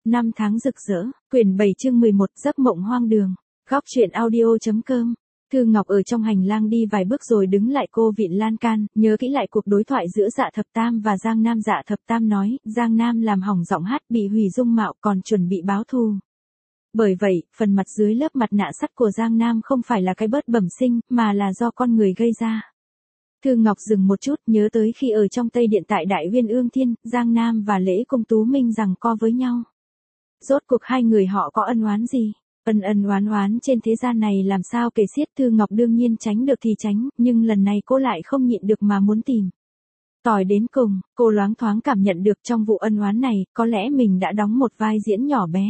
Năm tháng rực rỡ, quyển 7 chương 11 giấc mộng hoang đường. Góc truyện audio.com. Thư Ngọc ở trong hành lang đi vài bước rồi đứng lại cô vịn lan can, nhớ kỹ lại cuộc đối thoại giữa Dạ Thập Tam và Giang Nam. Dạ Thập Tam nói, Giang Nam làm hỏng giọng hát, bị hủy dung mạo, còn chuẩn bị báo thù. Bởi vậy, phần mặt dưới lớp mặt nạ sắt của Giang Nam không phải là cái bớt bẩm sinh, mà là do con người gây ra. Thư Ngọc dừng một chút, nhớ tới khi ở trong Tây Điện tại Đại Uyên Ương Thiên, Giang Nam và Lễ Công Tú Minh giằng co với nhau. Rốt cuộc hai người họ có ân oán gì? Ân oán trên thế gian này làm sao kể xiết. Thư Ngọc đương nhiên tránh được thì tránh, nhưng lần này cô lại không nhịn được mà muốn tìm tòi đến cùng. Cô loáng thoáng cảm nhận được trong vụ ân oán này, có lẽ mình đã đóng một vai diễn nhỏ bé.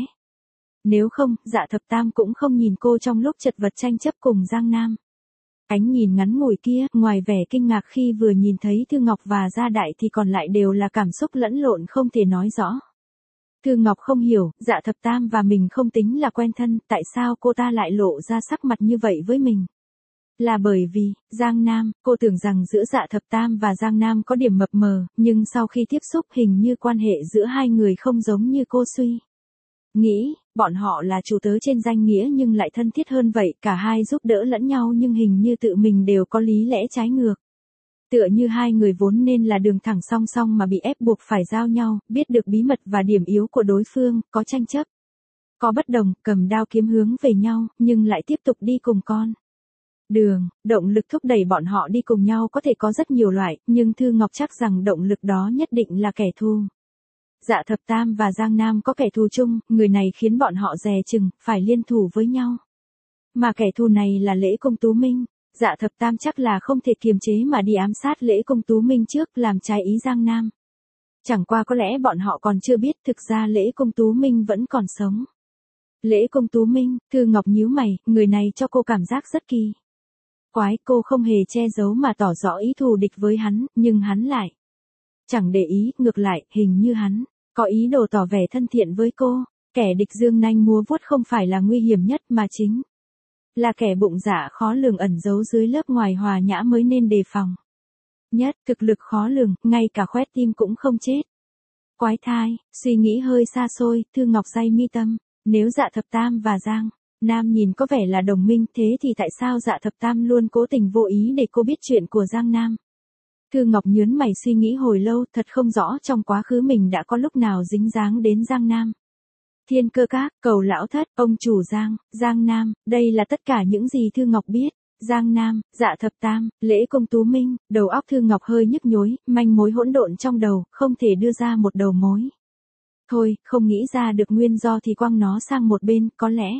Nếu không, Dạ Thập Tam cũng không nhìn cô trong lúc chật vật tranh chấp cùng Giang Nam. Ánh nhìn ngắn ngủi kia, ngoài vẻ kinh ngạc khi vừa nhìn thấy Thư Ngọc và Gia Đại thì còn lại đều là cảm xúc lẫn lộn không thể nói rõ. Thư Ngọc không hiểu, Dạ Thập Tam và mình không tính là quen thân, tại sao cô ta lại lộ ra sắc mặt như vậy với mình? Là bởi vì, Giang Nam, cô tưởng rằng giữa Dạ Thập Tam và Giang Nam có điểm mập mờ, nhưng sau khi tiếp xúc hình như quan hệ giữa hai người không giống như cô suy nghĩ. Bọn họ là chủ tớ trên danh nghĩa nhưng lại thân thiết hơn vậy, cả hai giúp đỡ lẫn nhau nhưng hình như tự mình đều có lý lẽ trái ngược. Tựa như hai người vốn nên là đường thẳng song song mà bị ép buộc phải giao nhau, biết được bí mật và điểm yếu của đối phương, có tranh chấp, có bất đồng, cầm đao kiếm hướng về nhau, nhưng lại tiếp tục đi cùng con đường. Động lực thúc đẩy bọn họ đi cùng nhau có thể có rất nhiều loại, nhưng Thư Ngọc chắc rằng động lực đó nhất định là kẻ thù. Dạ Thập Tam và Giang Nam có kẻ thù chung, người này khiến bọn họ dè chừng, phải liên thủ với nhau. Mà kẻ thù này là Lễ Công Tú Minh. Dạ Thập Tam chắc là không thể kiềm chế mà đi ám sát Lễ Công Tú Minh trước, làm trái ý Giang Nam. Chẳng qua có lẽ bọn họ còn chưa biết thực ra Lễ Công Tú Minh vẫn còn sống. Lễ Công Tú Minh, Thư Ngọc nhíu mày, người này cho cô cảm giác rất kỳ quái. Cô không hề che giấu mà tỏ rõ ý thù địch với hắn, nhưng hắn lại chẳng để ý, ngược lại, hình như hắn có ý đồ tỏ vẻ thân thiện với cô. Kẻ địch dương nanh múa vuốt không phải là nguy hiểm nhất mà chính là kẻ bụng dạ khó lường ẩn giấu dưới lớp ngoài hòa nhã mới nên đề phòng nhất. Thực lực khó lường, ngay cả khoét tim cũng không chết. Quái thai, suy nghĩ hơi xa xôi, Thư Ngọc day mi tâm. Nếu Dạ Thập Tam và Giang Nam nhìn có vẻ là đồng minh, thế thì tại sao Dạ Thập Tam luôn cố tình vô ý để cô biết chuyện của Giang Nam? Thư Ngọc nhớn mày suy nghĩ hồi lâu, thật không rõ trong quá khứ mình đã có lúc nào dính dáng đến Giang Nam. Thiên Cơ Các, Cầu Lão Thất, ông chủ Giang Nam, đây là tất cả những gì Thư Ngọc biết. Giang Nam, Dạ Thập Tam, Lễ Công Tú Minh, đầu óc Thư Ngọc hơi nhức nhối, manh mối hỗn độn trong đầu, không thể đưa ra một đầu mối. Thôi, không nghĩ ra được nguyên do thì quăng nó sang một bên, có lẽ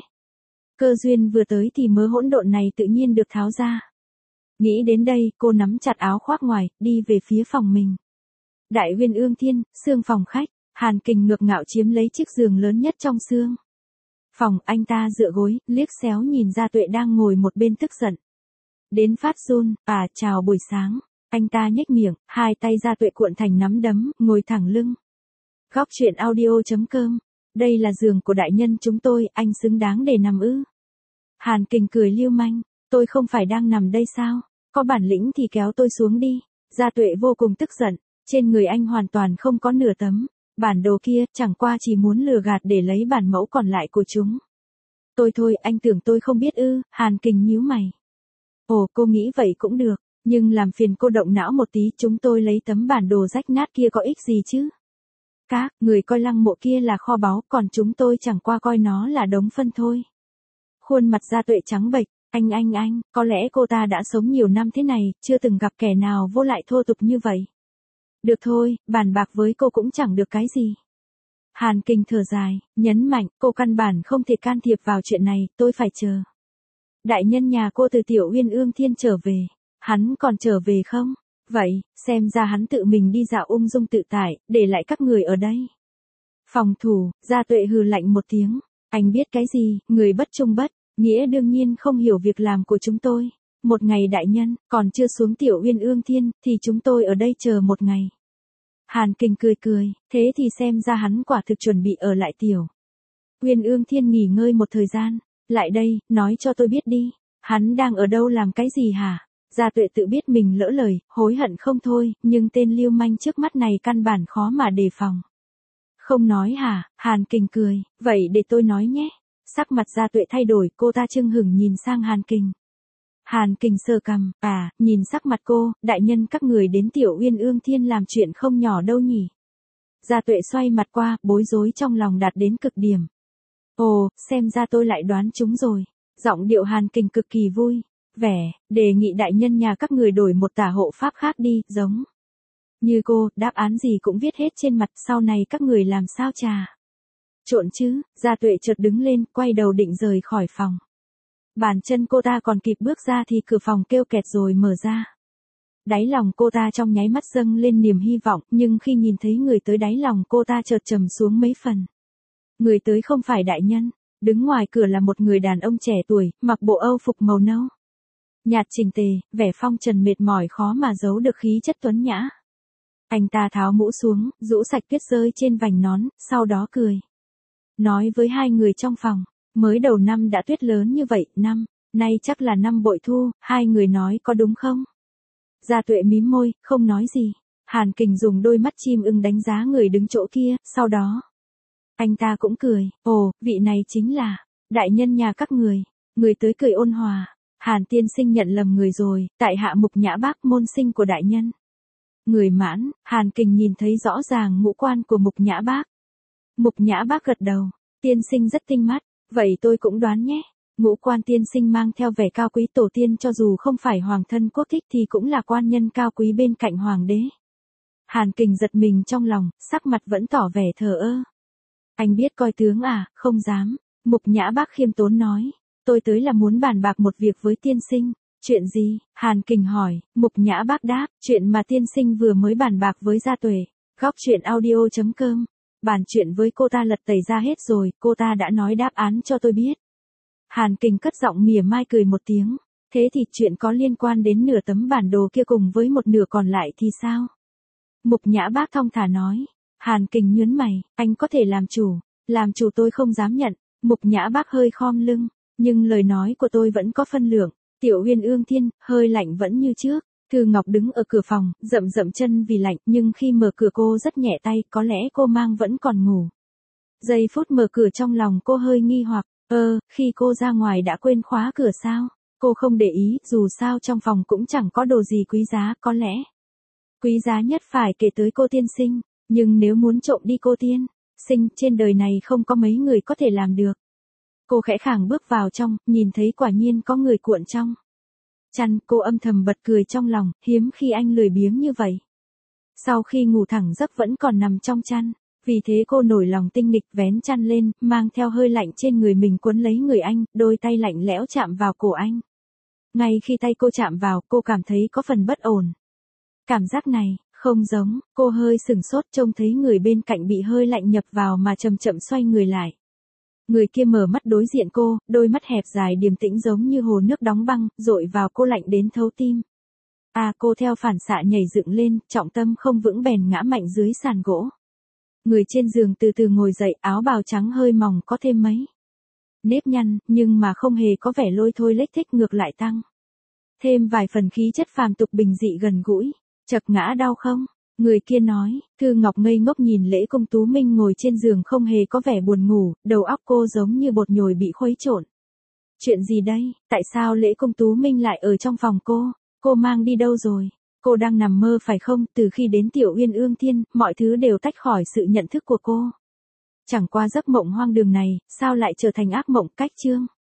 cơ duyên vừa tới thì mớ hỗn độn này tự nhiên được tháo ra. Nghĩ đến đây, cô nắm chặt áo khoác ngoài, đi về phía phòng mình. Đại Uyên Ương Thiên, xương phòng khách, Hàn Kình ngược ngạo chiếm lấy chiếc giường lớn nhất trong xương phòng. Anh ta dựa gối, liếc xéo nhìn Gia Tuệ đang ngồi một bên tức giận đến phát run. Chào buổi sáng. Anh ta nhếch miệng, hai tay Gia Tuệ cuộn thành nắm đấm, ngồi thẳng lưng. Góc truyện audio.com. Đây là giường của đại nhân chúng tôi, anh xứng đáng để nằm ư? Hàn Kình cười lưu manh, tôi không phải đang nằm đây sao? Có bản lĩnh thì kéo tôi xuống đi. Gia Tuệ vô cùng tức giận, trên người anh hoàn toàn không có nửa tấm bản đồ kia, chẳng qua chỉ muốn lừa gạt để lấy bản mẫu còn lại của chúng. Thôi, anh tưởng tôi không biết ư? Hàn Kình nhíu mày. Ồ, cô nghĩ vậy cũng được, nhưng làm phiền cô động não một tí, chúng tôi lấy tấm bản đồ rách nát kia có ích gì chứ? Các người coi lăng mộ kia là kho báu, còn chúng tôi chẳng qua coi nó là đống phân thôi. Khuôn mặt Gia Tuệ trắng bệch, anh, có lẽ cô ta đã sống nhiều năm thế này, chưa từng gặp kẻ nào vô lại thô tục như vậy. Được thôi, bàn bạc với cô cũng chẳng được cái gì. Hàn Kình thở dài, nhấn mạnh, cô căn bản không thể can thiệp vào chuyện này, tôi phải chờ đại nhân nhà cô từ Tiểu Uyên Ương Thiên trở về. Hắn còn trở về không? Vậy, xem ra hắn tự mình đi dạo ung dung tự tại, để lại các người ở đây. Phòng thủ, Gia Tuệ hừ lạnh một tiếng. Anh biết cái gì, người bất trung bất nghĩa đương nhiên không hiểu việc làm của chúng tôi. Một ngày đại nhân, còn chưa xuống Tiểu Uyên Ương Thiên, thì chúng tôi ở đây chờ một ngày. Hàn Kình cười, thế thì xem ra hắn quả thực chuẩn bị ở lại Tiểu Uyên Ương Thiên nghỉ ngơi một thời gian. Lại đây, nói cho tôi biết đi, hắn đang ở đâu làm cái gì hả? Gia Tuệ tự biết mình lỡ lời, hối hận không thôi, nhưng tên lưu manh trước mắt này căn bản khó mà đề phòng. Không nói hả? Hàn Kình cười, vậy để tôi nói nhé. Sắc mặt Gia Tuệ thay đổi, cô ta chưng hửng nhìn sang Hàn Kình. Hàn Kình sờ cằm, nhìn sắc mặt cô, đại nhân các người đến Tiểu Uyên Ương Thiên làm chuyện không nhỏ đâu nhỉ. Gia Tuệ xoay mặt qua, bối rối trong lòng đạt đến cực điểm. Ồ, xem ra tôi lại đoán chúng rồi. Giọng điệu Hàn Kình cực kỳ vui. Vẻ, đề nghị đại nhân nhà các người đổi một tả hộ pháp khác đi, giống như cô, đáp án gì cũng viết hết trên mặt, sau này các người làm sao trà trộn chứ. Gia Tuệ chợt đứng lên, quay đầu định rời khỏi phòng. Bàn chân cô ta còn kịp bước ra thì cửa phòng kêu kẹt rồi mở ra. Đáy lòng cô ta trong nháy mắt dâng lên niềm hy vọng, nhưng khi nhìn thấy người tới đáy lòng cô ta chợt trầm xuống mấy phần. Người tới không phải đại nhân, đứng ngoài cửa là một người đàn ông trẻ tuổi, mặc bộ âu phục màu nâu nhạt chỉnh tề, vẻ phong trần mệt mỏi khó mà giấu được khí chất tuấn nhã. Anh ta tháo mũ xuống, rũ sạch tuyết rơi trên vành nón, sau đó cười. Nói với hai người trong phòng, mới đầu năm đã tuyết lớn như vậy, nay chắc là năm bội thu, hai người nói có đúng không? Gia Tuệ mím môi, không nói gì. Hàn Kình dùng đôi mắt chim ưng đánh giá người đứng chỗ kia, sau đó anh ta cũng cười, ồ, vị này chính là đại nhân nhà các người. Người tới cười ôn hòa, Hàn tiên sinh nhận lầm người rồi, tại hạ Mục Nhã Bác, môn sinh của đại nhân. Người mãn, Hàn Kình nhìn thấy rõ ràng ngũ quan của Mục Nhã Bác. Mục Nhã Bác gật đầu, tiên sinh rất tinh mắt, vậy tôi cũng đoán nhé. Ngũ quan tiên sinh mang theo vẻ cao quý tổ tiên, cho dù không phải hoàng thân quốc thích thì cũng là quan nhân cao quý bên cạnh hoàng đế. Hàn Kình giật mình trong lòng, sắc mặt vẫn tỏ vẻ thờ ơ. Anh biết coi tướng à? Không dám. Mục Nhã Bác khiêm tốn nói, tôi tới là muốn bàn bạc một việc với tiên sinh. Chuyện gì? Hàn Kình hỏi. Mục Nhã Bác đáp, chuyện mà tiên sinh vừa mới bàn bạc với Gia Tuệ. Góc truyện audio.com. Bàn chuyện với cô ta lật tẩy ra hết rồi, cô ta đã nói đáp án cho tôi biết. Hàn Kình cất giọng mỉa mai cười một tiếng. Thế thì chuyện có liên quan đến nửa tấm bản đồ kia cùng với một nửa còn lại thì sao? Mục Nhã Bác thong thả nói. Hàn Kình nhướng mày, anh có thể làm chủ. Làm chủ tôi không dám nhận. Mục Nhã Bác hơi khom lưng, nhưng lời nói của tôi vẫn có phân lượng. Tiểu Uyên Ương Thiên, hơi lạnh vẫn như trước. Thư Ngọc đứng ở cửa phòng, rậm rậm chân vì lạnh, nhưng khi mở cửa cô rất nhẹ tay, có lẽ cô mang vẫn còn ngủ. Giây phút mở cửa trong lòng cô hơi nghi hoặc, khi cô ra ngoài đã quên khóa cửa sao? Cô không để ý, dù sao trong phòng cũng chẳng có đồ gì quý giá, có lẽ quý giá nhất phải kể tới cô tiên sinh, nhưng nếu muốn trộm đi cô tiên sinh, trên đời này không có mấy người có thể làm được. Cô khẽ khàng bước vào trong, nhìn thấy quả nhiên có người cuộn trong chăn, cô âm thầm bật cười trong lòng, hiếm khi anh lười biếng như vậy. Sau khi ngủ thẳng giấc vẫn còn nằm trong chăn, vì thế cô nổi lòng tinh nghịch vén chăn lên, mang theo hơi lạnh trên người mình cuốn lấy người anh, đôi tay lạnh lẽo chạm vào cổ anh. Ngay khi tay cô chạm vào, cô cảm thấy có phần bất ổn. Cảm giác này, không giống, cô hơi sừng sốt trông thấy người bên cạnh bị hơi lạnh nhập vào mà chậm chậm xoay người lại. Người kia mở mắt đối diện cô, đôi mắt hẹp dài điềm tĩnh giống như hồ nước đóng băng, dội vào cô lạnh đến thấu tim. Cô theo phản xạ nhảy dựng lên, trọng tâm không vững bèn ngã mạnh dưới sàn gỗ. Người trên giường từ từ ngồi dậy, áo bào trắng hơi mỏng có thêm mấy nếp nhăn, nhưng mà không hề có vẻ lôi thôi lếch thếch, ngược lại tăng thêm vài phần khí chất phàm tục bình dị gần gũi. Chật ngã đau không? Người kia nói. Thư Ngọc ngây ngốc nhìn Lễ Công Tú Minh ngồi trên giường không hề có vẻ buồn ngủ, đầu óc cô giống như bột nhồi bị khuấy trộn. Chuyện gì đây? Tại sao Lễ Công Tú Minh lại ở trong phòng cô? Cô mang đi đâu rồi? Cô đang nằm mơ phải không? Từ khi đến Tiểu Uyên Ương Thiên, mọi thứ đều tách khỏi sự nhận thức của cô. Chẳng qua giấc mộng hoang đường này, sao lại trở thành ác mộng? Cách chương